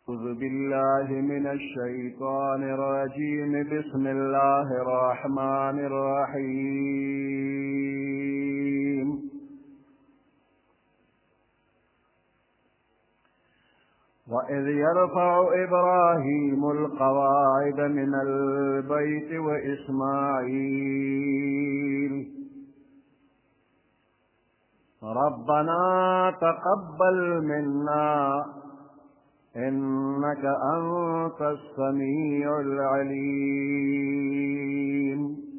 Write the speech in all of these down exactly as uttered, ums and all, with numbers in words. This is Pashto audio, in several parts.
أعوذ بالله من الشيطان الرجيم بسم الله الرحمن الرحيم وإذ يرفع إبراهيم القواعد من البيت وإسماعيل ربنا تقبل منا إنك أنت السميع العليم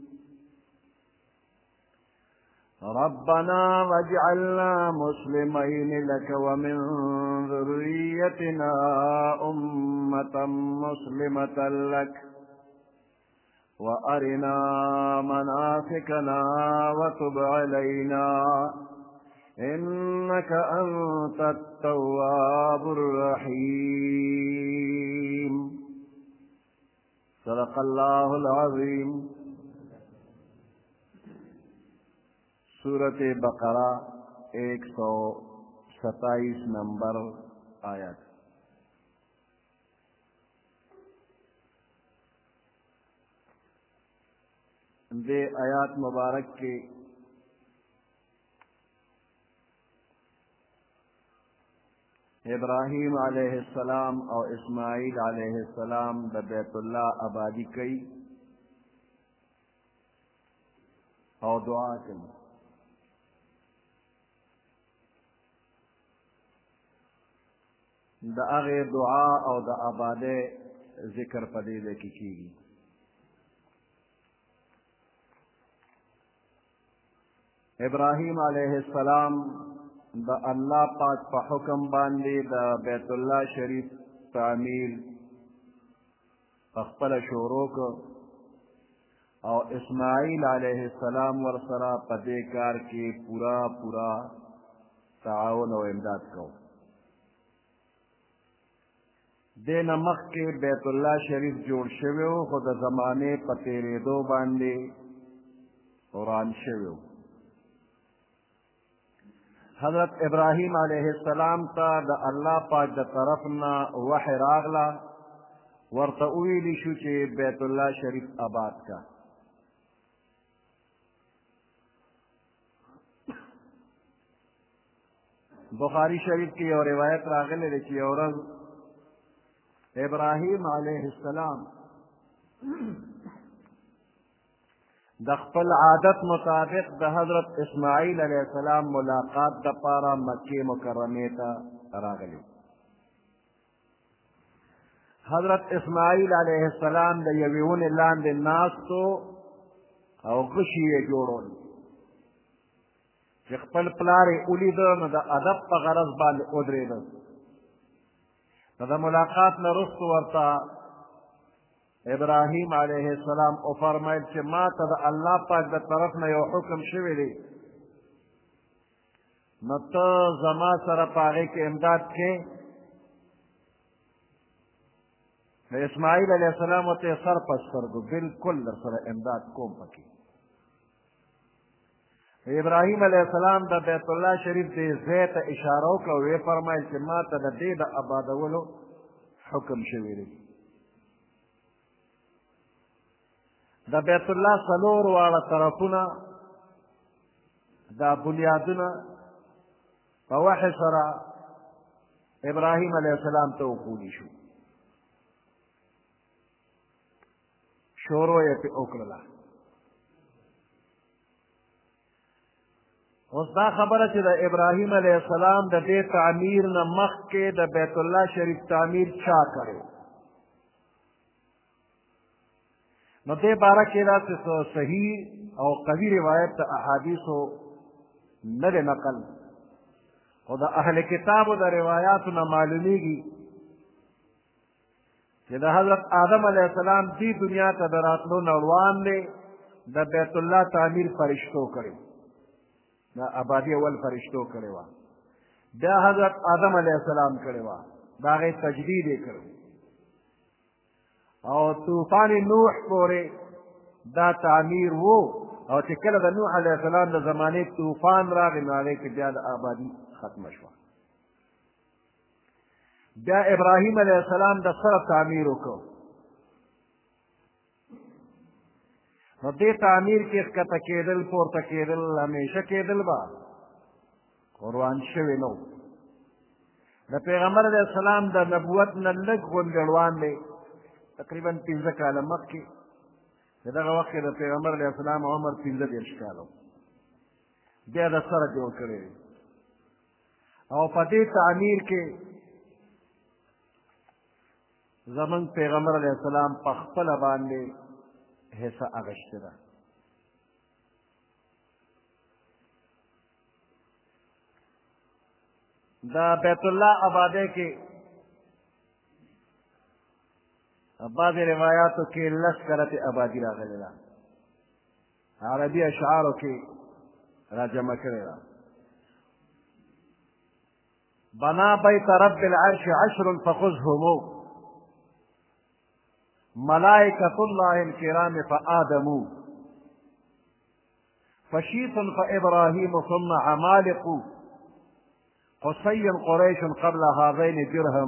ربنا واجعلنا مسلمين لك ومن ذريتنا أمة مسلمة لك وأرنا مناسكنا وتب علينا إنك أنت التواب الرحيم صدق الله العظيم سورة بقرہ ایک سو ستائیس نمبر آیت دے آیات مبارک کے ابراہیم علیہ السلام اور اسماعیل علیہ السلام د بیت اللہ آبادی کئی اور دعا کئی د هغې دعا او د آبادۍ ذکر په دې ځای کې کېږي. ابراہیم علیہ السلام د الله پاک په حکم باندې د بیت الله شریف تعمیر پخپله شروع کړ او اسماعیل علیہ السلام ورسره په دې کار کې پورا پورا تعاون او امداد کو. دې نه مخکې بیت الله شریف جوړ شوی و خو د زمانې په تېرېدو باندې وران شوی و. حضرت ابراہیم علیہ السلام تا د الله پاک د طرف نه وحی راغله ورته وویلي شو چې بیت الله شریف آباد کا. بخاری شریف کې یو روایت راغلی دی چې یو ورځ ابراہیم علیہ السلام د خپل عادت مطابق د حضرت اسماعیل علیہ السلام ملاقات دپاره مکې مکرمې ته راغلی. حضرت اسماعیل علیہ السلام د یوې ونې لاندې ناستو او غشي یې جوړول چې خپل پلار یې ولیده نو د ادب په غرض باندې ودرېده. نو د ملاقات نه وروسته ورته ابراہیم علیہ السلام او فرمایل چې ما ته د الله پاک د طرف نه یو حکم شوی دی نو ته زما سره په هغې کې امداد کې. اسماعیل علیہ السلام ورته سر په سترګو بلکل در سره امداد کوم پکې. ابراہیم علیہ السلام د بیت الله شریف دې ځای ته اشاره وکړه او ویې فرمایل چې ما ته د دې د آبادولو حکم شوی دی. د بیت الله څلور واړه طرفونه دا بنیادونه په وحی سره ابراهیم علیه السلام ته وښودي شو. شروع یې پرې وکړله. اوس دا خبره چې د ابراهیم علیه السلام د دې تعمیر نه مخکې د بیت الله شریف تعمیر چا کړی نو دې باره کې داسې صحیح او قوي روایت د احادیثو نه دی نقل خو د اهل کتابو د روایاتو نه معلومیږي چې د حضرت آدم علیه السلام دې دنیا ته د راتلو نه وړاندې د بیت الله تعمیر فرشتو کړی د آبادي اول فرشتو کړې وه. بیا حضرت آدم علیه السلام کړې وه د هغې تجدید یې کړی او طوفان نوح پورې دا تعمیر و او چې کله د نوح علیه السلام د زمانې طوفان راغی نو هغې کې بیا د آبادي ختمه شوه. بیا ابراهیم علیه السلام د سره تعمیر وکړو. نو دې تعمیر کې ښکته کېدل پورته کېدل همیشه کېدل به خو روان شوي نه و. د پیغمبر علیه السلام د نبوت نه لږ غوندې روان دی، تقریبا پنځه کاله مخکې. د دغه وخت کې د پیغمبر علیه السلام عمر پنځه دېرش کاله و. بیا د سره جوړ کړی دی او په دې تعمیر کې زمونږ پیغمبر علیه السلام په خپله باندې حصه اخیستې ده. د بیت الله آبادۍ کې بعضې روایاتو کې لس کرتې آبادي راغلې ده، عربي اشعارو کې را جمع کړې ده. بنا بیت رب العرش عشر فخذهم ملائکة الله الكرام فآدموا فشيث فإبراهيم ثم عمالق قصي قريش قبل هذين درهم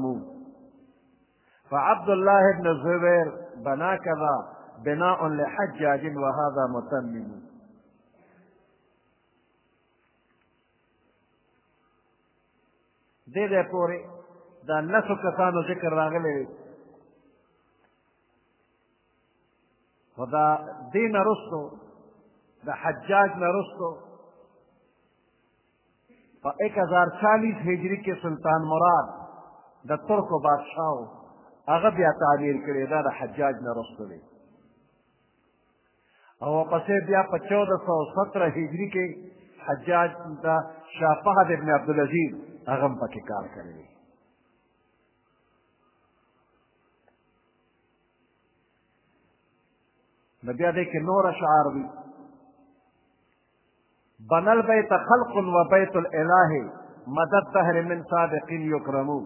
فعبد الله بن الزبير بنا كذا بناء لحجاج وهذا متمم. دې دې پورې دا لسو کسانو ذکر راغلی دی. خو دا دې نه وروستو د حجاج نه وروستو په ایک هزار چالیس هجري کې سلطان مراد د ترکو بادشاه و، هغه بیا تعمیر کړی. دا د حجاج نه وروسته دی. او ورپسې بیا په چودہ سو سترہ هجري کې حجاج د شاه فهد ابن عبدالعزیز هغه هم پکې کار کړی دی. نو بیا دی کې نور اشعار دي. بنى البيت خلق وبيت الإله مدى الدهر من صادق يكرمو.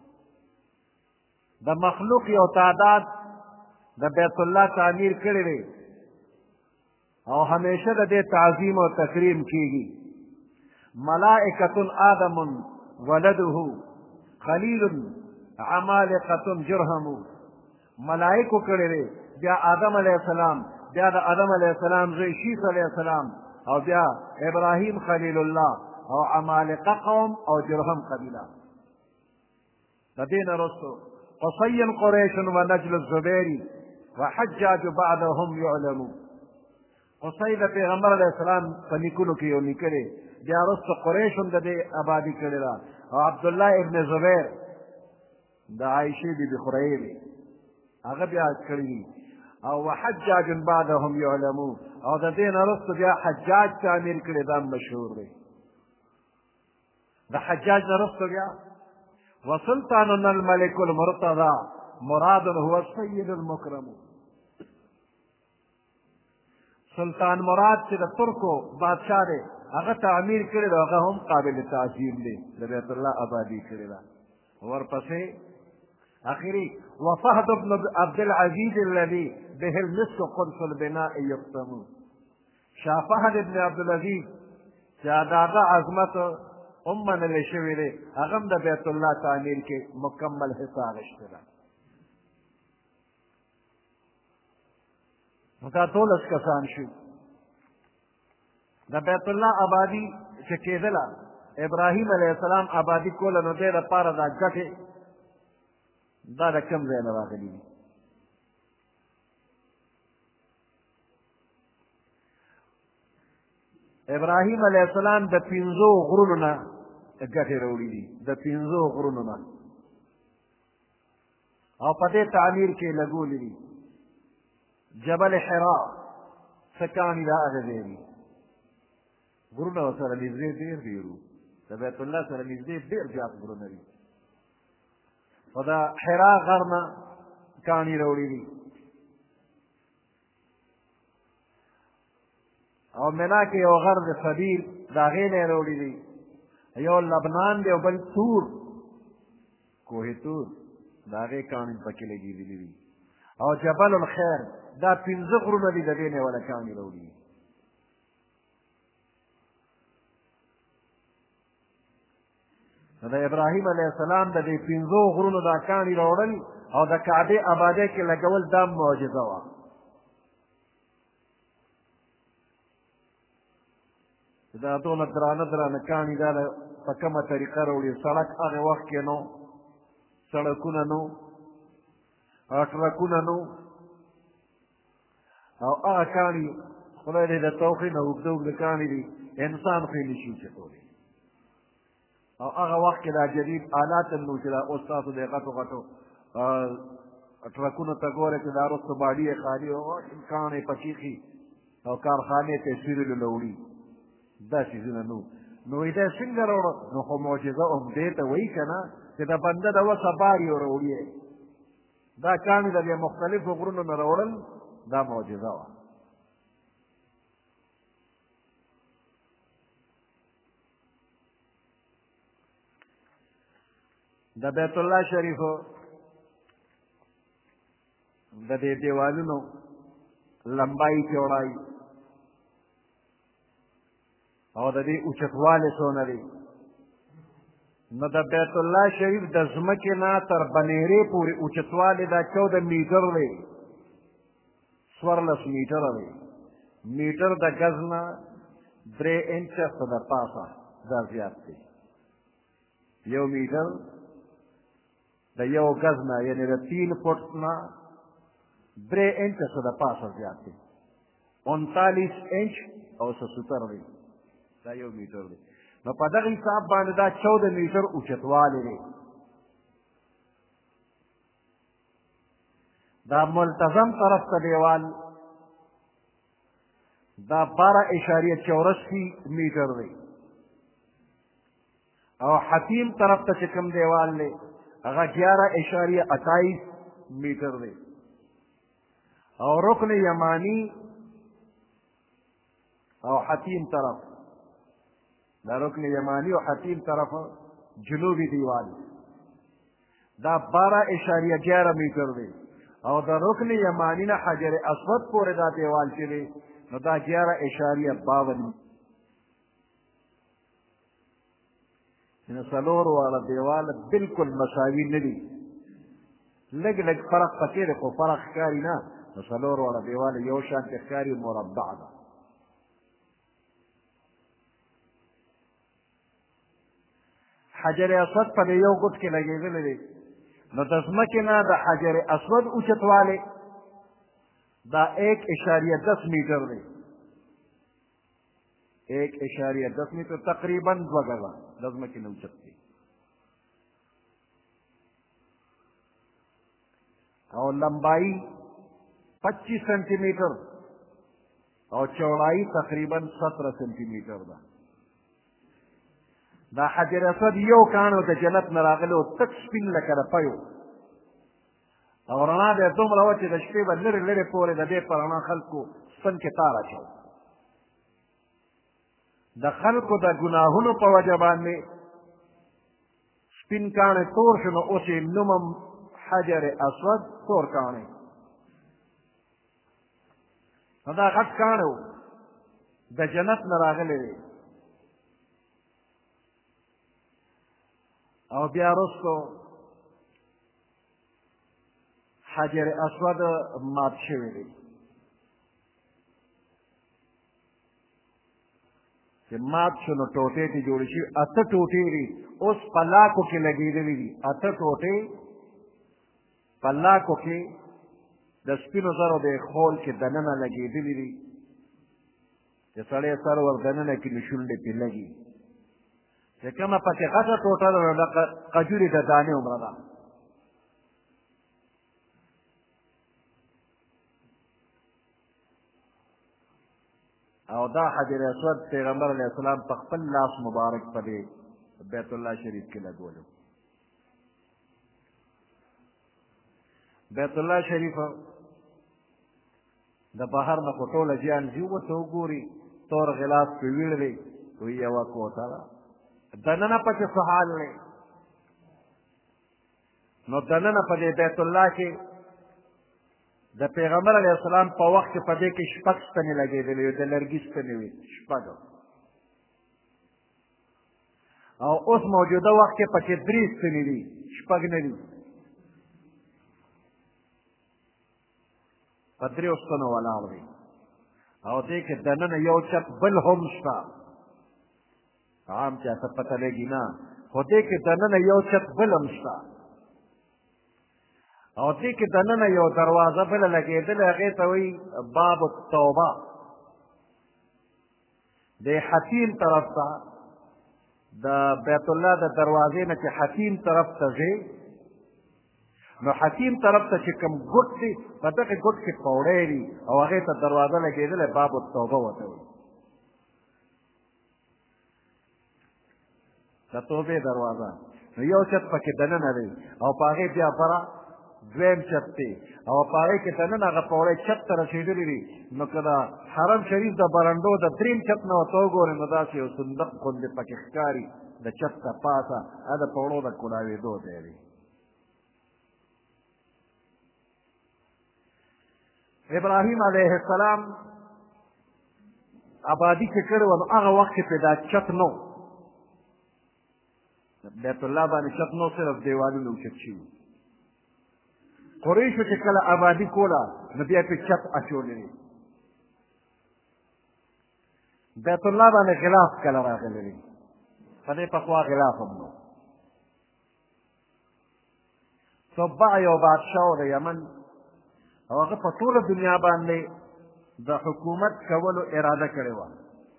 د مخلوق یو تعداد د بیت الله تعمیر کړی دی او همیشه د دې تعظیم او تکریم کیږي. ملائکة آدم ولده خلیل عمالقة جرهم. ملائکو کړی دی، بیا آدم علیه السلام، بیا د آدم علیه السلام زوی شیث علیه السلام، او بیا ابراهیم خلیل الله او عمالقه قوم او جرهم قبیله. د دې نه وروستو قصي قریش و نجل الزبیری و حجاج بعدهم یعلمو. قصي د پیغمبر علیه السلام په نیکونو کې یو نیکه دی، بیا وروسته قریش هم د دې آبادي کړې ده، او عبدالله ابن زبیر د عایشې بیبي خورئې دی، هغه بیا کړي دي. او وحجاج بعدهم یعلمون، او د دې نه وروسته بیا حجاج تعمیر کړی، دا مشهور دی. د حجاج نه وروسته بیا وسلطاننا الملك المرتضى مراد هو السید المکرم. سلطان مراد چې د ترکو بادشاه دی، هغه تعمیر کړی دی، هغه هم قابل تعظیم دی، د بیت الله آبادي کړې ده. ورپسې آخری وفهد بن عبد العزيز الذي به المسك قدس البناء يقسم. شاه فهد ابن عبدالعزیز چې د هغه عظمت هم منلی شوی دی، هغه هم د بیت الله تعمیر کې مکمل حصه اخیستې ده. نو دا دولس کسان شو. د بیت الله آبادي چې کېدله، ابراهیم علیه السلام آبادي کوله، نو دې دپاره دا ګټې دا د کوم ځای نه راغلي دي؟ ابراهیم علیه السلام د پنځو غرونو نه ګټې راوړي دي، د پنځو غرونو نه، او په دې تعمیر کې لګولي دي. جبل حرا څه کاڼي د هغه ځای دي، غرونه ورسره نږدې ډېر ډېر وو، د بیت الله سره نږدې ډېر زیات غرونه دي. و د حرا غر نه کاڼي راوړي دي. او منا کې یو غر د صبیر د هغې نه یې راوړي دي. یو لبنان دی او بل تور، کوه تور، د هغې کاڼي پکې لګېدلي دي. او جبل الخیر، دا پنځه غرونه دي، د دې نه یې وله کاڼي راوړي دي. نو د ابراهیم علیه السلام د دې پنځو غرونو دا کاڼي راوړل او د کعبې آبادۍ کې لګول دا معجزه وه. دا دونه درانه درانه کاڼي دا په کومه طریقه راوړي؟ سړک هغې وخت کې نو، سړکونه نو، ټرکونه نو، او هغه کاڼي خدای دې د توخې نه اوږده اوږده کاڼي دي، انسان خو یې نشي اوچتولی. او هغه وخت کې دا جدید آلات هم نو چې دا اوس تاسو د غټو غټو ټرکونو ته ګورئ چې دا وروسته باډي یې خالي او کاڼي پکې خي او کارخانې ته یې سیرلو له وړي، دا څیزونه نو. نو وایي دا څنګه راوړه؟ نو خو معجزه هم دې ته وایي که نه چې د بنده د وسه بار یې راوړي. دا کاڼي د دې مختلفو غرونو نه راوړل دا معجزه وه. د بیت الله شریفو د دې دیوالونو لمبایي چوړایي او د دې اوچتوالی څونه دی؟ نو د بیت الله شریف د ځمکې نه تر بنیرې پورې اوچتوالی دا چوده میټر دی، څوارلس میټره دی. میټر د ګز نه درې انچه څه د پاسه دا زیات دی. یو میټر د یو ګز نه یعنې د تین فوټ نه درې انچه څه د پاسه زیات دی. انتالیس انچ او څه ستر دی، دا یو میټر دی. نو په دغه حساب باندې دا چوده میټر اوچتوالی دی. دا ملتظم طرف ته دیوال دا بارہ اشاریه چورسی میټر دی، او حتیم طرف ته چې کوم دیوال دی هغه گیارہ اشاریه اٹھائیس میټر دی. او رکن یمانی او حتیم طرف، دا رکن یمانی او حتیم طرف جنوبی دیوال دا بارہ اشاریه گیارہ میټر دی. او د رکن یمانی نه حجر اسود پورې دا دیوال چې دی نو دا گیارہ اشاریه باون. نو څلور واړه دیوال بالکل مساوي نه دي، لږ لږ فرق پکې دی، خو فرق ښکاري نه. نو څلور واړه دیوال یو شانتې ښکاري، مربع ده. حجر اسود په دې یو ګوټ کې لګېدلی دی. نو د ځمکې نه د حجر اسود اوچتوالی دا ایک اشاریه دس میټر دی. ایک اشاریه دس میټر تقریباً دوه ګزه د ځمکې نه اوچت دی. او لمبائی پچیس سینٹی میٹر او چوڑائی تقریباً سترہ سینٹی میٹر ده. دا حجر اسود یو کاڼو د جنت نه راغلی و، تک سپین لکه د پیو، او رڼا به یې دومره وه چې د شپې به لرې لرې پورې د دې په رڼا خلکو ستن کې تار اچوه. د خلکو د ګناهونو په وجه باندې سپین کاڼی تور شو، نو اوس یې نومم حجر اسود تور کاڼی. نو دا غټ کاڼی و د جنت نه راغلی دی. او بیا وروستو حجر اسود مات شوی دی. چې مات شو نو ټوټې ترې جوړې شوي، اته ټوټې دي اوس په لاکو کې لګېدلي دي. اته ټوټې په لاکو کې د سپینو زرو د خول کې دننه لګېدلي دي، چې سړی سر ور دننه کړي نو شونډې پرې لګي. چې کومه پکې غټه ټوټه ده نو د قجورې د دانې عمره ده. او دا حجر اسود پیغمبر علیه السلام په خپل لاس مبارک په دې بیت الله شریف کې لګولو. بیت الله شریف د بهر نه خو ټوله جیان ځي ورته وګوري، تور غلاف پرې ویړ دی، وایي یوه کوټه ده. دننه پکې څه حال دی؟ نو دننه په دې بیت الله کې د پیغمبر علیه السلام په وخت کې په دې کې شپږ ستنې لګېدلې وې، د لرګي ستنې وې شپږ. او اوس موجوده وخت کې پکې درې ستنې دي شپږ نه دي په درېو ستنو ولاړ دی او دې کې دننه یو چت بل هم شته عام چاته پته لګي نه خو دې کې دننه یو چت بل هم شته او دې کې دننه یو دروازه بله لګېدلې هغې ته وایي باب التوبه د حتیم طرف ته د بیت الله د دروازې نه چې حتیم طرف ته ځې نو حتیم طرف ته چې کوم ګوټ دی په دغې ګوټ کې پوړی دي او هغې ته دروازه لګېدلې باب التوبه ورته وایي د توبې دروازه نو یو چت پکې دننه دی او په هغې بیا بره دویم چت دی او په هغې کې دننه هغه پوړی چت ته رسېدلي دي نو که د حرم شریف د برنډو د دریم چت نه ورته وګورې نو داسې یو صندوق غوندې پکې ښکاري د چت ته پاسه هغه د پوړو د کولاوېدو ځای دی ابراهیم علیه السلام آبادي چې کړې وه نو هغه وخت کې پرې دا چت نه و بیت الله باندې چت نه صرف دیوالونه اوچت شوي قریشو چې کله آبادي کوله نو بیا پرې چت اچولی دی بیت الله باندې غلاف کله راغلی دی په دې پخوا غلاف هم نو تبع یو بادشاه و د یمن او هغه په ټوله دنیا باندې د حکومت کولو اراده کړې وه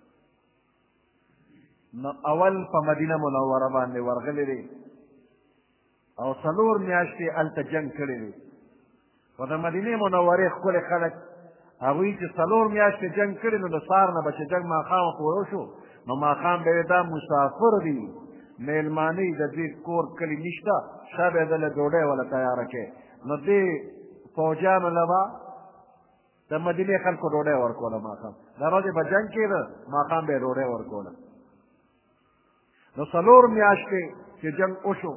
نو اول په مدینه منوره باندې ورغلی دی او څلور میاشتې هلته جنګ کړی دی خو د مدینې منورې ښکلي خلک هغوی چې څلور میاشتې جنګ کړي نو د سهار نه به چې جنګ ماښامه پوره شو نو ماښام به یې دا مسافر دي میلمانه د دې کور کلي نشته شا به یې دله ډوډۍ وله تیاره کړې نو دې فوجیانو له به د مدینې خلکو ډوډۍ ورکوله ماښام د ورځې به جنګ کېده ماښام به یې ډوډۍ ورکوله نو څلور میاشتې چې جنګ وشو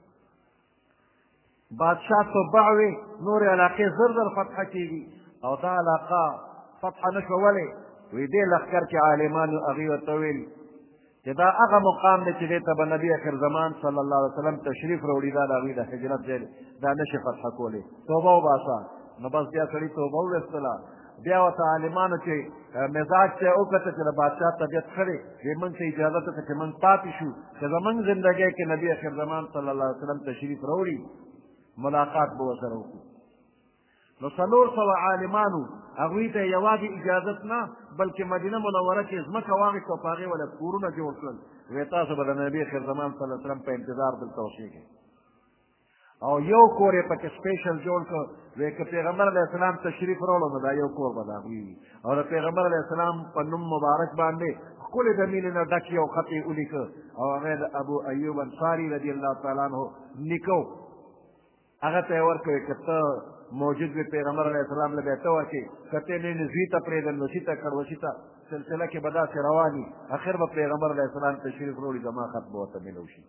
بادشاه تبع وي نورې علاقې زر زر فتحه کېږي او دا علاقه فتحه نه شوه ولې وی دې لښکر کې عالمانو هغې ورته ویل چې دا هغه مقام دی چې دې ته به نبي اخر زمان صلی الله علیه وسلم تشریف راوړي دا د هغوی د هجرت ځای دا نشي فتحه کولی توبه وباسه نو بس بیا سړي توبه وویستله بیا ورته عالمانو چې مزاج ته یې وکته چې د بادشاه طبیعت ښه دی دې موږ ته اجازه وکړه چې موږ پاتې شو چې زموږ زندګۍ کې نبي اخر زمان صلی الله علیه وسلم تشریف راوړي ملاقات به ورسره وکړو نو څلور سوه عالمانو هغوی ته یوازې اجازت نه بلکې مدینه منوره کې ځمکه واخېسته او په هغې وله کورونه جوړ کړل وی تاسو به د نبي خیر زمان صلی الله علیه وسلم په انتظار دلته اوسېږئ او یو کور یې پکې سپیشل جوړ کړ وی که پیغمبر علیه السلام تشریف راوړو نو دا یو کور به د هغوی وي او د پیغمبر علیه السلام په نوم مبارک باندې ښکلې د مینې نه ډک یو خط یې ولیکه او هغه د ابو ایوب انصاري رضی الله تعالی عنه نیکه هغه ته یې ورکوې که ته موجود وي پیغمبر علیه السلام له به یې ته ورکړې که ته یې نه زوی ته پرېږدل نو سي ته کړ وسي ته سلسله کې به داسې روان وي اخر به پیغمبر علیه السلام تشریف راوړي زما خط به ورته میلو شي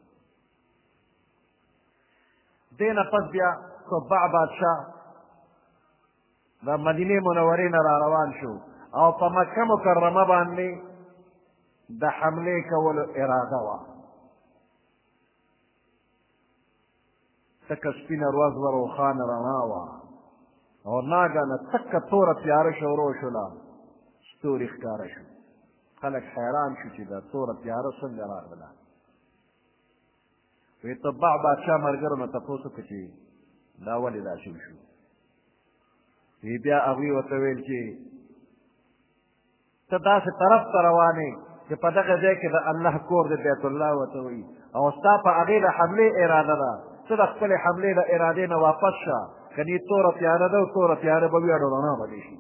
دې نه پس بیا تبع بادشاه د مدینې منورې نه را روان شو او په مکه مکرمه باندې د حملې کولو اراده وه تکه سپینه ورځ وه روښانه رڼا وه او ناګانه تکه توره تیاره شروع شوله ستوري ښکاره شو خلک حیران شو چې دا توره تیاره څنګه راغله وی تبع بادشاه ملګرو نه تپوس وکړه چې دا ولې داسې وشو وی بیا هغوی ورته ویل چې ته داسې طرف ته روانې چې په دغه ځای کې د الله کور د بیت الله ورته وایي او ستا په هغې د حملې اراده ده ته د خپلې حملې د ارادې نه واپس شه که دې توره تیاره ده او توره تیاره به وي اډو رڼا به دې شي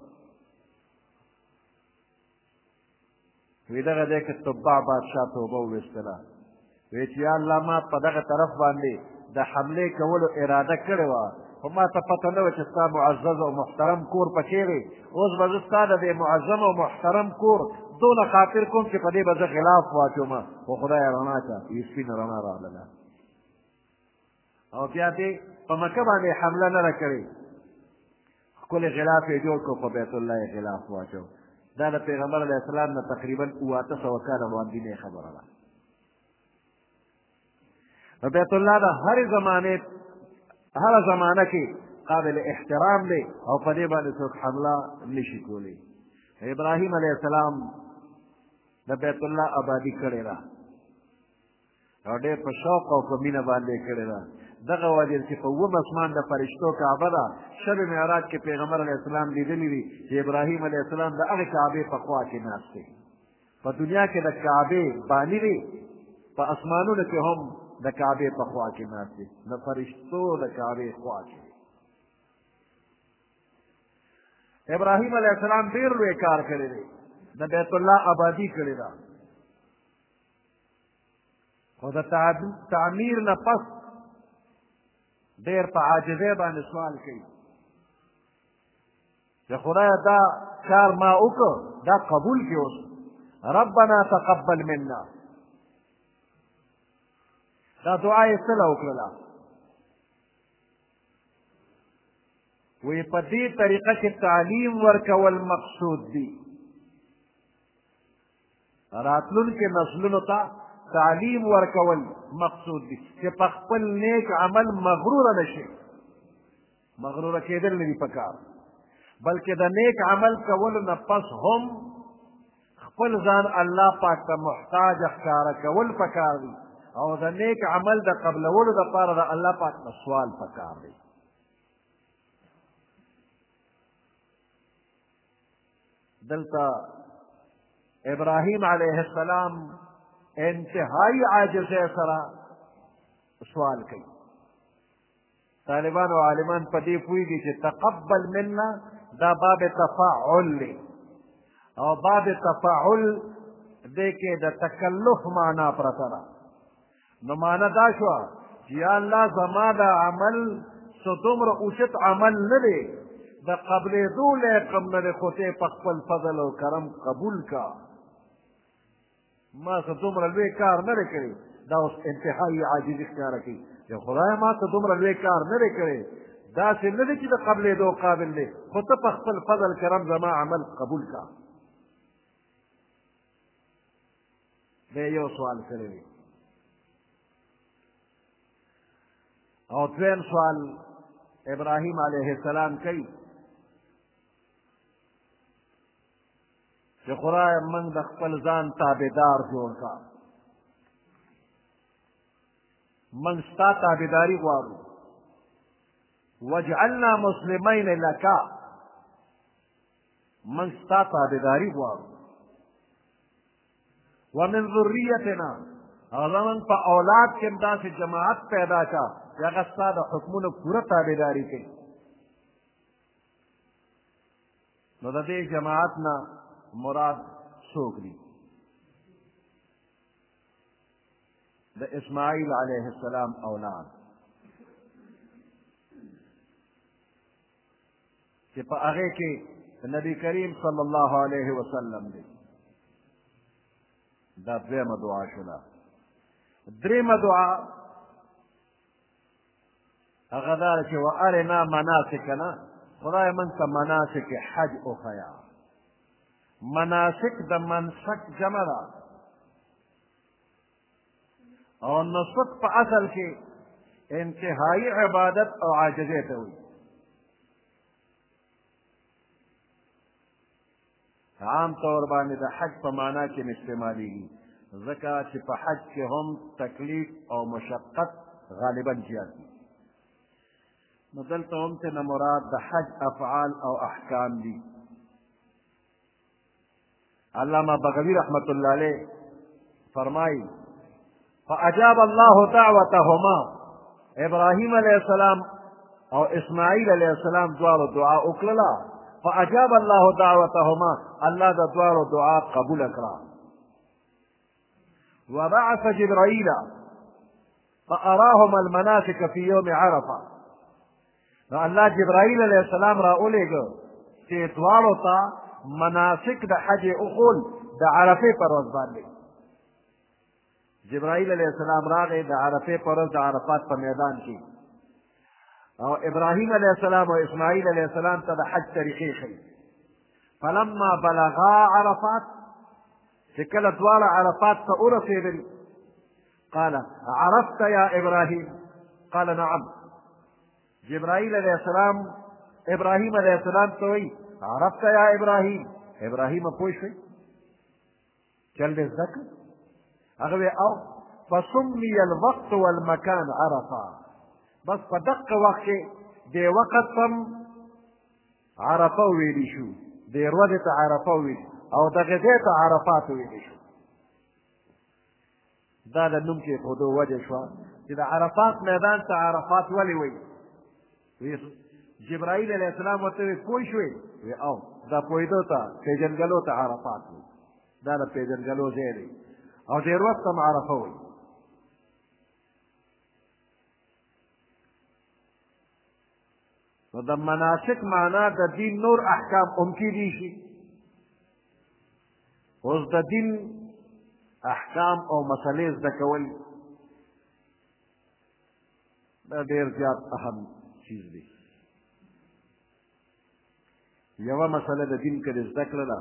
وی دغه ځای کې تبع بادشاه توبه وویستله وی چې یا الله ما په دغه طرف باندې د حملې کولو اراده کړې وه خو ما ته پته نه وه چې ستا معزز او محترم کور پکې دی اوس به زه ستا د دې معظم او محترم کور دونه خاطر کوم چې په دې به زه خلاف واچوم خو خدای رڼا کړه وي سپینه رڼا راغله او بیا دې په مکه باندې حمله نه ده کړې ښکلې غلاف یې جوړ کړو په بیت الله یې غلاف واچو دا د پیغمبر علیه السلام نه تقریبا اوه اته سوه کاله وړاندینۍ خبره ده بیت الله د هرې زمانې هره زمانه کې قابل احترام دی او په دې باندې څوک حمله نشي کولی. ابراهیم علیه السلام د بیت الله آبادي کړې ده او ډېر په شوق او په مینه باندې کړې ده. دغه وجه چې په اووم اسمان د فرشتو کعبه ده. شب معراج کې پیغمبر علیه السلام لیدلی دي چې ابراهیم علیه السلام د هغې کعبې په خوا کې ناست دی. په دنیا کې د کعبې بانی دی، په اسمانونو کې هم د کعبې په خوا کې ناست دی، د فرشتو د کعبې خوا کې. ابراهیم علیه السلام ډېر لوی کار کړی دی، د بیت الله آبادي کړې ده. خو د تعمیر نه پس ډېر په عاجزۍ باندې سوال کوي چې خدایه دا کار ما وکړ، دا قبول کړي اوس. ربنا تقبل منا، دا دعا یې څله وکړله؟ وی په دې طریقه کې تعلیم ورکول مقصود دي، راتلونکي نسلونو ته تعلیم ورکول مقصود دي چې په خپل نیک عمل مغروره نشي. مغروره کېدل نه دي پکار، بلکې د نیک عمل کولو نه پس هم خپل ځان الله پاک ته محتاج ښکاره کول پکار دي او د نیک عمل د قبلولو دپاره د الله پاک نه سوال پکار دی. دلته ابراهیم علیه السلام انتهایی عاجزۍ سره سوال کوي. طالبان او عالمان په دې پوهېږي چې تقبل منا دا باب تفاعل دی او باب تفاعل دې کې د تکلف معنا پرته ده. نو معنا دا شوه چې یا الله زما د عمل څه دومره اوچت عمل نه دی، د قبلېدو لایق هم نه دی، خو ته یې په خپل فضل او کرم قبول کا. ما څه دومره لوی کار نه دی کړی. دا اوس انتهایي عاجزي ښکاره کوي چې خدایه ما څه دومره لوی کار نه دی کړی، داسې نه دی چې د قبلېدو قابل دی، خو ته په خپل فضل کرم زما عمل قبول کا. دی یو سوال کړی دی. او دویم سوال ابراهیم علیه السلام کوي چې خدایه موږ د خپل ځان تابعدار جوړ کا، موږ ستا تابعداري غواړو. واجعلنا مسلمین لک، موږ ستا تابعداري غواړو. ومن ذریتنا، او زموږ په اولاد کې هم داسې جماعت پیدا کا چې هغه ستا د حکمونو پوره تابعداري کوي. نو د دې جماعت نه مراد څوک دي؟ د اسماعیل علیه السلام اولاد چې په هغې کې نبی کریم صلی الله علیه وسلم دی. دا دویمه دعا شوله. درېیمه دعا هغه دا چې وارنا مناسکنا، خدای موږ ته مناسک حج وښیه. مناسک د منسک جمع ده او نسک په اصل کې انتهایی عبادت او عاجزۍ ته وایي. عام طور باندې د حج په معنا کې استعمالیږي، ځکه چې په حج کې هم تکلیف او مشقت غالبا زیات دي. نو دلته هم ترنه مراد د حج افعال او احکام دي. علامہ بغوی رحمت اللہ علیہ فرمائی فاجاب اللہ دعوتهما، ابراہیم علیہ السلام او اسماعیل علیہ السلام دوارو دعا اکللا، فاجاب اللہ دعوتهما، اللہ دا دوارو دعا قبول اکرا. وبعث جبرائیل فاراهما المناسک فی یوم عرفہ، اللہ جبرائیل علیہ السلام را اولیگو چې دوارو تا مناسک د حج اخول د عرفې پر ورځ باندې. جبرائیل علیه السلام راغی د عرفې پر ورځ د عرفات په میدان کې، او ابراهیم علیه السلام او اسماعیل علیه السلام ته د حج طریقې ښیي. فلما بلغا عرفات، چې کله دواړه عرفات ته ورسېدل، قال عرفت يا إبراهيم؟ قال نعم. جبرائيل عليه السلام إبراهيم عليه السلام توي عرفت يا إبراهيم؟ إبراهيم پوه شوی چل دې زده کړ هغه او فسمي الوقت والمكان عرفا بس په دقه وخت کې دې وخت هم عرفه ویلی شو دې ورځې ته عرفه ویل او دغه ځای ته عرفات ویلی شو. دا د نوم کې خودو وجه شوه چې د عرفات میدان ته عرفات ولې وایي. جبرائیل علیه السلام ورته وی پوه شوې وی او دا پوهېدو ته پیژنګلو ته عرفات وایي دا د پیژنګلو ځای دی او ډېر وخت هم عرفه وایي. نو د مناسک معنا د دین نور احکام هم کیدی شي. اوس د دین احکام او مسلې زده کول دا ډېر زیات اهم چیز دی. یوه مسله د دین که دې زده کړله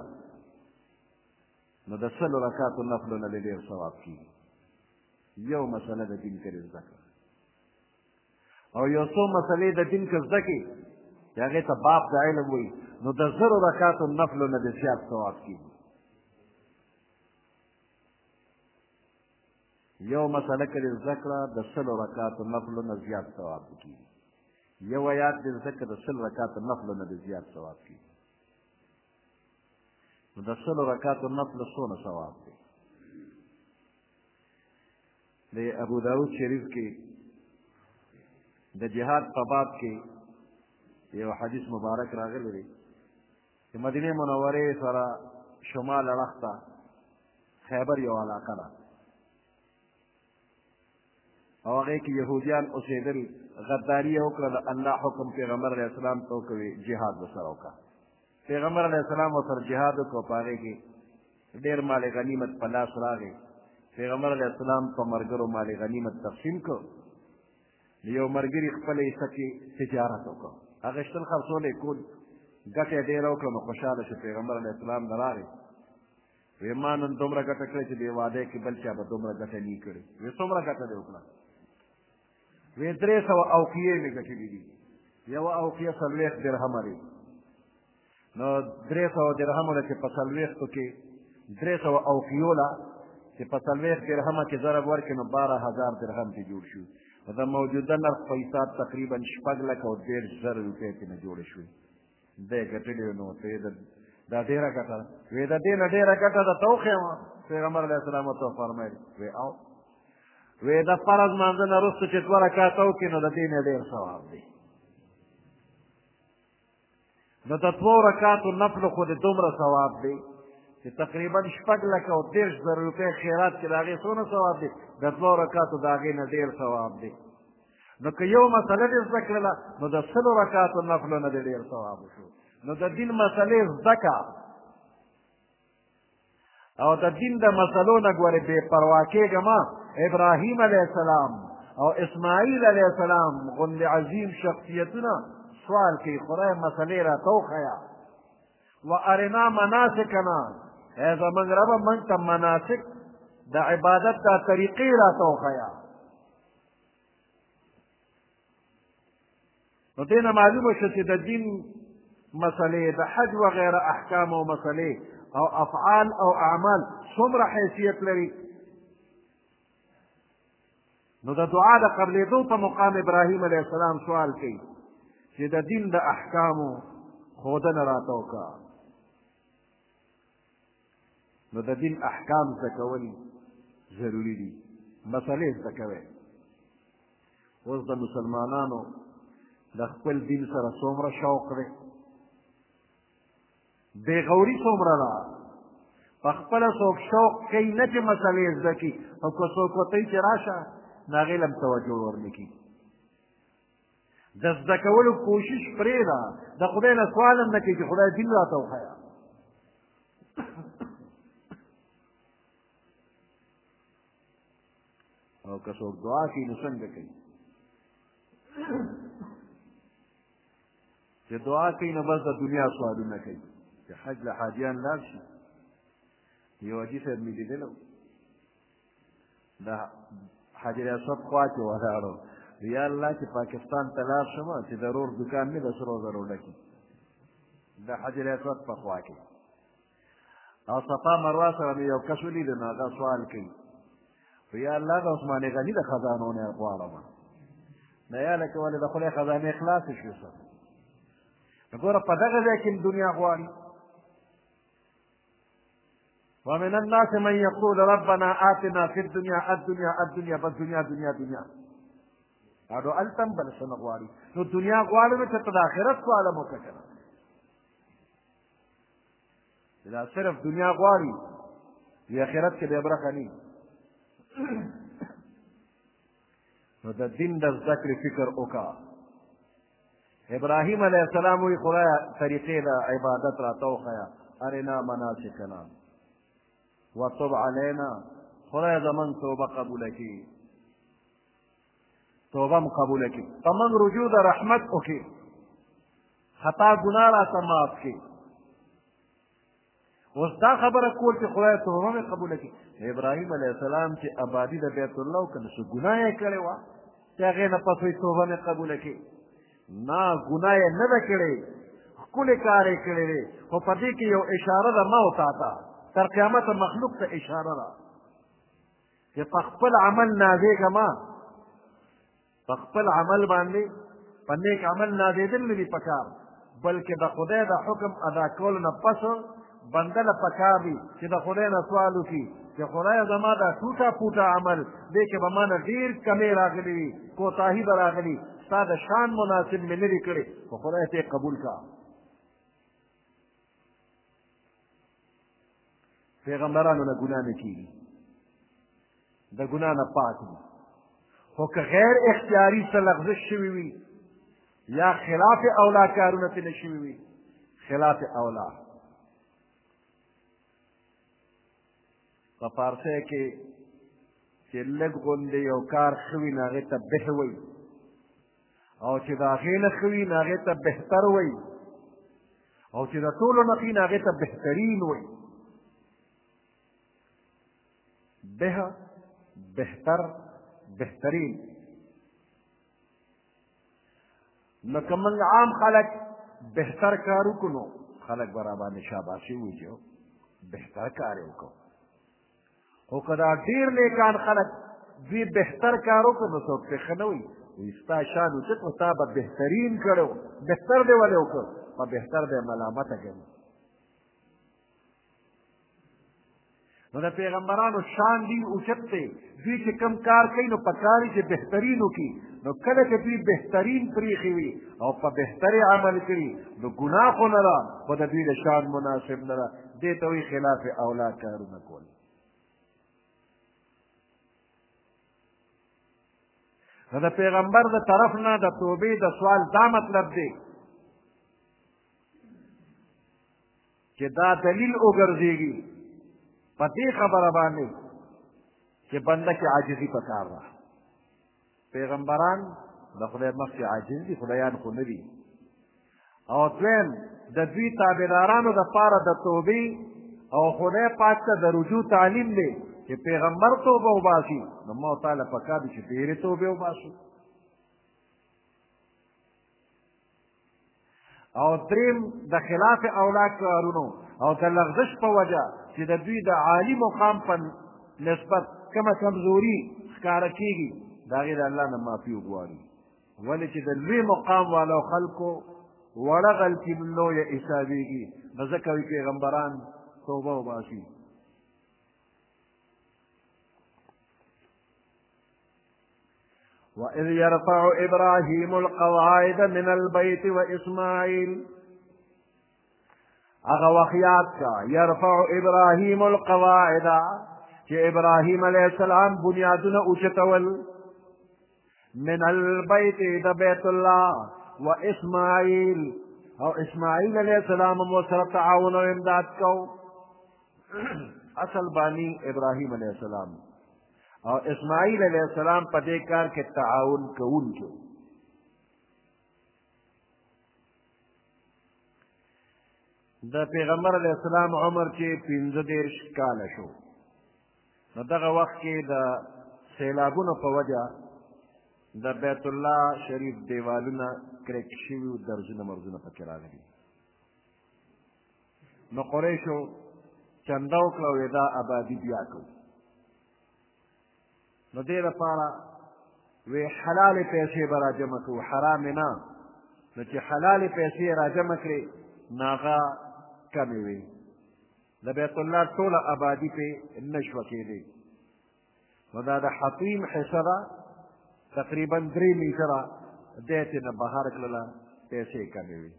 نو د سلو رکاتو نفلو نه دې ډېر ثواب کېږي. یو مسله د دین که دې زده کړه او یو څو مسلې د دین که زده کړې چې هغې ته باب د علم وایي نو د زرو رکاتو نفلو نه دې زیات ثواب کېږي. یو مسله که دې زده کړه د سلو رکاتو نفلو نه زیات ثواب کېږي. یو آیات دې زده کړه د سلو رکاتو نفلو نه دې زیات ثواب کېږي. نو د سلو رکاتو نفلو څونه ثواب دی؟ د ابو داود شریف کې د جهاد په باب کې یو حدیث مبارک راغلی دی چې مدینې منورې سره شمال اړخ ته خیبر یو علاقه ده او هغې کې یهودیان اوسېدل غداري یې وکړه د الله حکم پیغمبر علیه السلام ته وکړې جهاد ورسره وکړه. پیغمبر علیه السلام ورسره جهاد وکړو په هغې کې ډېر مال غنیمت په لاس راغی. پیغمبر علیه السلام په ملګرو مال غنیمت تقسیم کړ. یو ملګري خپله حصه کې تجارت وکړ اخېستل خرڅول یې کول ګټه یې ډېره وکړه نو خوشحاله شو. پیغمبر علیه السلام نه راغی وی ما نن دومره ګټه کړې چې دې واده کې بل چا به دومره ګټه نه کړې. وی څومره ګټه دې وکړه؟ وی درې سوه اوقیې مې ګټلې دي. یوه اوقیه څلوېښت درهمه دی نو درې سوه درهمو نه چې په څلوېښتو کې درې سوه اوقیو له چې په څلوېښت درهمه کې ضرب ورکړي نو باره هزار درهم ترې جوړ شو. د موجوده نرخ په حساب تقریبا شپږ لکه او دېرش زره روپۍ ترې نه جوړې شوې. دی ګټلې نو ته دا ډېره ګټه ده. وی د دې نه ډېره ګټه ده ته وښیم. پیغمبر علیه السلام ورته وفرمیل وی او وی د فرض مانځه نه وروسته چې دوه رکاته وکړي نو د دې نه ډېر ثواب دی. نو د دوو رکاتو نفلو خو د دومره ثواب دی چې تقریبا شپږ لکه او دېرش زره روپۍ خیرات کې د هغې څونه ثواب دی؟ د دوو رکاتو د هغې نه ډېر ثواب دی. نو که یو مسله دې زده کړله نو د سلو رکاتو نفلو نه دې ډېر ثواب وشو. نو د دین مسلې زده کړه او د دین د مسلو نه ګورې بې پروا کېږه مه. ابراهیم علیه السلام او اسماعیل علیه السلام غوندې عظیم شخصیتونه سوال کوي خدای مسلې راته وښیه. و ارنا مناسکنا ای زموږ ربه موږ ته مناسک د عبادت دا طریقې راته وښیه. نو دې نه معلومه شو چې د دین مسلې د حج وغیره احکام او مسلې او افعال او اعمال څومره حیثیت لري. نو د دعا د قبلېدو په مقام ابراهیم علیه السلام سوال کوي چې د دین د احکامو ښودنه راته وکړه. نو د دین احکام زده کول ضروري دي. مسلې زده کوئ. اوس د مسلمانانو د خپل دین سره څومره شوق دی، بېغوري څومره ده. په خپله څوک شوق کوي نه چې مسلې زده کړي او که څوک ورته وایي چې راشه نو هغې له هم توجه ورنه کړي. د زده کولو کوشش پرېږده. د خدای نه سوال هم نه کوي چې خدای دین راته وښیه. او که څوک دعا کوي نو څنګه کوي؟ چې دعا کوي نو بس د دنیا سوالونه کوي. چې حج له حاجیان لاړ شي. یو حاجي صاحب مې لیدلی و د حجر اسود خوا کې ولاړو یا الله چې پاکستان ته لاړ شم چې د رور دکان مې د سرو زرو ډکي د حجر اسود په خوا کې او صفا مروه سره مې یو کس ولیده نو هغه سوال کوي یا الله د عثمان غني د خزانو نه غواړم نه یا لکه ولې د خدای خزانې خلاصې شوې سر نو ګوره په دغه ځای کې دنیا غواړي ومن الناس من يقول ربنا آتنا في الدنيا الدنيا الدنيا بس دنیا دنیا دنیا اډو التم بل څه غواړي نو دنیا غواړي نو چې ته د آخرت سوال مو وکړه دا صرف دنیا غواړي د آخرت کې به برخه نه نو د دین د زده کړې فکر وکړه ابراهیم علیه السلام وی خدایه طریقې د عبادت راته وښیه ارنا مناسکنا وتب علینا خدایه زمونږ توبه قبوله کړي توبه م قبوله کړي په موږ رجوع د رحمت وکړي خطا ګناه راته معاف کړي اوس دا خبره کول چې خدای توبه مې قبوله کړي ابراهیم علیه السلام چې آبادي د بیت الله وکړه څه ګناه یې کړې وه چې هغې نه پس وایي توبه مې قبوله کړي نه ګناه یې نه ده کړې ښکلې کار یې کړی دی خو په دې کې یو اشاره ده ما وتا ته تر قیامته مخلوق ته اشاره ده چې په خپل عمل نازېږه ما په خپل عمل باندې په نیک عمل نازېدل نه دي پکار بلکې د خدای د حکم ادا کولو نه پس بنده له پکار دي چې د خدای نه سوال وکړي چې خدایه زما دا ټوټه پوټه عمل دې کې به ما نه ډېر کمې راغلي وي کوتاهي به راغلي ستا د شان مناسب مې نه دي کړې خو خدای ته یې قبول کړه پیغمبرانو نه ګناه نه کېږي د ګناه نه پاک دي خو که غیر اختیاري څه لغزش شوي وي یا خلاف اولا کارونه ترې شوي وي خلاف اولا په فارسی کې چې لږ غوندې یو کار ښه وي نو هغې ته به وایي او چې د هغې نه ښه وي نو هغې ته بهتر وایي او چې د ټولو نه ښي نو هغې ته بهترین وایي به بهتر بهترین نو که موږ عام خلک بهتر کار وکړو نو خلک به راباندې شاباشي وایي چې بهتر کار یې وکړو خو که دا ډېر نیکان خلک دوی بهتر کار وکړو نو څوک پرې ښه نه وایي وایي ستا شان اوچت و تا به بهترین کړی و بهتر دې ولې وکړ په بهتر به یې ملامته کوي نو د پیغمبرانو شان ډېر اوچت دی دوی چې کم کار کوي نو په کار یې چې بهترین وکړي نو کله چې دوی بهترین پرېښي وي او په بهترې عمل کړي نو ګناه خو نه ده خو د دوی د شان مناسب نه ده دې ته وایي خلاف اولا کارونه کول نو د پیغمبر د طرف نه د توبې د سوال دا مطلب دی چې دا دلیل وګرځېږي په دې خبره باندې چې بنده کې عاجزي پکار ده پیغمبران د خدای مخکې عاجز دي خدایان خو نه دي او دویم د دوی تابعدارانو دپاره د توبې او خدای پاک ته د رجوع تعلیم دی چې پیغمبر توبه وباسي نو ما تعالی پکار دي چې ډېرې توبې وباسو او دریم د خلاف اولا کارونو او د لغزش په وجه چې د دوی د عالي مقام په نسبت کومه کمزوري ښکاره کېږي د هغې د الله نه معافي وغواړي ولې چې د لوی مقام والو خلکو وړه غلطي لویه حسابېږي نو ځکه وي پیغمبران توبه وباسي وإذ يرفع إبراهيم القواعد من البيت وإسماعيل هغه وخت یاد کا يرفع إبراهيم القواعد چې ابراهیم علیه السلام بنیادونه اوچتول من البيت د بیت الله وإسماعيل او اسماعیل علیه السلام هم ورسره تعاون او امداد کو اصل بانی ابراهیم علیه السلام او اسماعیل علیہ السلام په دې کار کې تعاون کوونکي د پیغمبر علیه السلام عمر چې پنځه دېرش کاله شو نو دغه وخت کې د سیلابونو په وجه د بیت الله شریف دیوالونه کرک شوي وو، درزونه مرزونه پکې راغلي. نو قریشو چنده وکړه او دا آبادي بیا کړو. نو دې لپاره وی حلالې پیسې به را جمع کړو، حرامې نه. نو چې حلالې پیسې را جمع کړې نو هغه کمې وې، د بیت الله ټوله آبادي پې نه شوه کېدی. نو دا د حطیم حصه ده، تقریبا درې میټره دی ترېنه بهر کړله، پیسې کمې وې.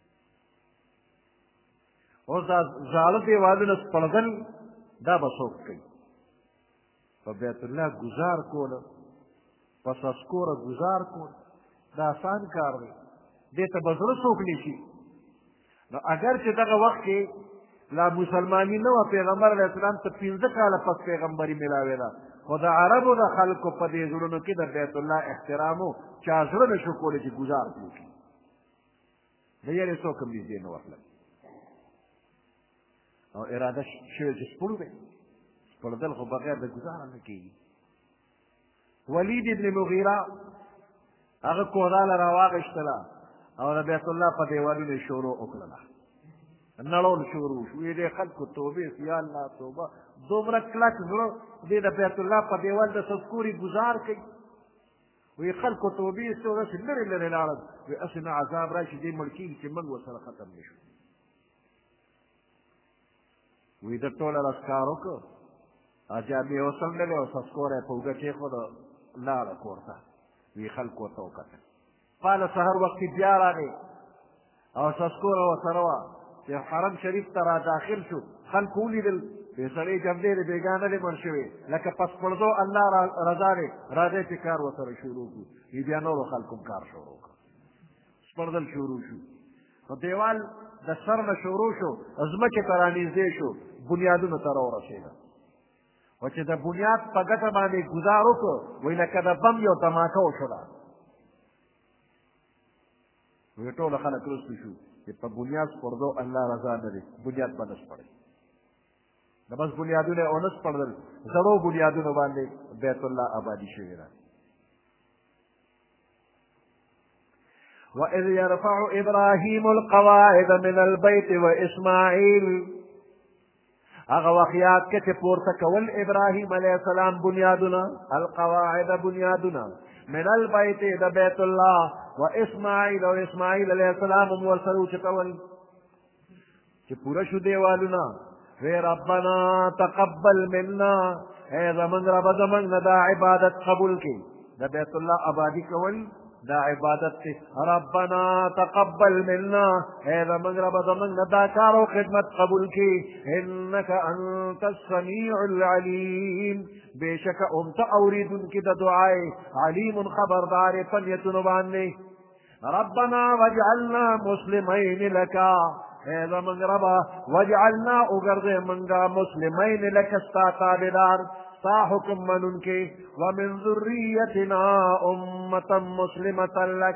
اوس دا زاړه دیوالونه سپړدل دا به څوک کوي؟ په بیت الله ګزار کوله، په سسکوره ګزار کول دا آسان کار دی، دې ته به زړه څوک نیسي. نو اگر چې دغه وخت کې لا مسلماني نه وه، پیغمبر علیه السلام ته پنځه کاله پس پیغمبري میلاوې ده، خو د عربو د خلکو په دې زړونو کې د بیت الله احترام و، چا زړه نه شو کولی چې ګزار وکړي. د یارې څوک هم نږدې نه ورتلل او اراده شوې چې سپړو دی، سپړدل خو بغیر د ګزاره نه کېږي. ولید ابن مغیره هغه کوراله راواغېشتله او د بیت الله په دیوالونو یې شروع وکړله، نړول شروع شو. ویې دې خلکو توبې یا الله توبه، دومره کلک زړه دې د بیت الله په دیوال د سسکوري ګزار کوي. وی خلکو توبې ایستو، داسې لرې لرې لاړل. وی هسې نه عذاب راشي دې مړ کېږي چې موږ ورسره ختم نه شو. وی د ټوله رسکار وکړ، جامې یې وڅنډلې او سسکوری یې په اوږه کېښوده، لاړه کور ته. وی خلکو ورته وکتل. پاله سهار وخت بیا راغی او سسکوره ورسره وه چې حرم شریف ته را داخل شو. خلکو ولیدل، دې سړی جمدې دی، بېګانه دی مړ شوی، لکه پس پړدو الله رضا دی، راځئ چې کار ورسره شروع کړو. وی بیا نورو خلکو هم کار شروع کړ، سپړدل شروع شو. نو دیوال د سر نه شروع شو، ځمکې ته رانږدې شو، بنیادونو ته راورسېده. او چې د بنیاد په ګټه باندې ګزار وکړو، وایي لکه د بم یو دماکه وشوله. وایي ټوله خلک رسو شو چې په بنیاد سپړدو الله رضا نه دی، بنیاد به نه سپړئ. د بس بنیادونه یې ونه سپړدل، زړو بنیادونو باندې بیت الله آبادي شوې ده. وَإِذْ يَرْفَعُ إِبْرَاهِيمُ الْقَوَاعِدَ مِنَ الْبَيْتِ وَإِسْمَاعِيلُ هغه وخت یاد کړه چې پورته کول ابراهیم علیه السلام بنیادونه، القواعد بنیادونه، من البیت د بیت الله، و اسماعیل او اسماعیل علیه السلام هم ورسره اوچتول چې پوره شو دیوالونه. وی ربنا تقبل منا، ای زمونږ ربه زمونږ نه دا عبادت قبول کړي. د بیت الله آبادي کول دا عبادت دی. ربنا تقبل منا، اے زمونږ ربه زمونږ نه دا کار او خدمت قبول کړي. انک انت السمیع العلیم، بېشکه ام ته اورېدونکي د دعای، علیم خبردار په نیتونو باندې. ربنا واجعلنا مسلمین لکا، اے زمونږ ربه واجعلنا وګرځې مونږه مسلمین لکه ستا تابعدار، ستا حکم منونکي، ومن ذریتنا امة مسلمة لک،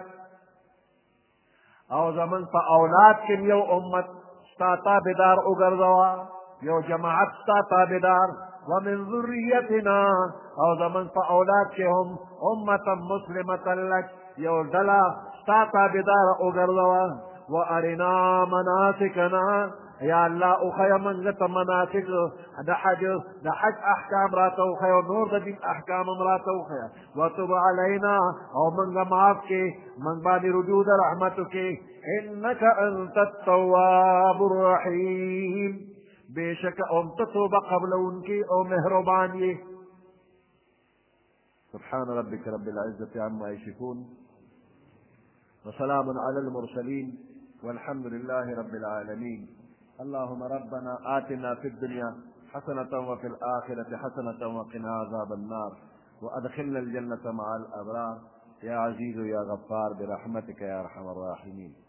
او زمون په اولاد کې یو امت ستا تابعدار وګرځوه، یو جماعت ستا تابعدار. ومن ذریتنا، او زمون په اولاد کې هم امة مسلمة لک، یو ډله ستا تابعدار وګرځوه. وارنا مناسکنا، یا الله اوخیا منځ ته مناسک د حج د حج احکام راته وښیه او نور د دین احکام هم راته وښیه. وتب علینا، او منږه معاف کړې، منږ باندې رجوع د رحمت وکړې. انک انت التواب الرحیم، بېشکه ام ته توبه قبلونکي او مهربان یې. سبحان ربک رب العزة عما یصفون، وسلام علی المرسلین، والحمد لله رب العالمين. اللهم ربنا آتنا في الدنيا حسنة وفي الآخرة حسنة وقنا عذاب النار، وأدخلنا الجنة مع الأبرار، يا عزيز يا غفار برحمتك يا أرحم الراحمين.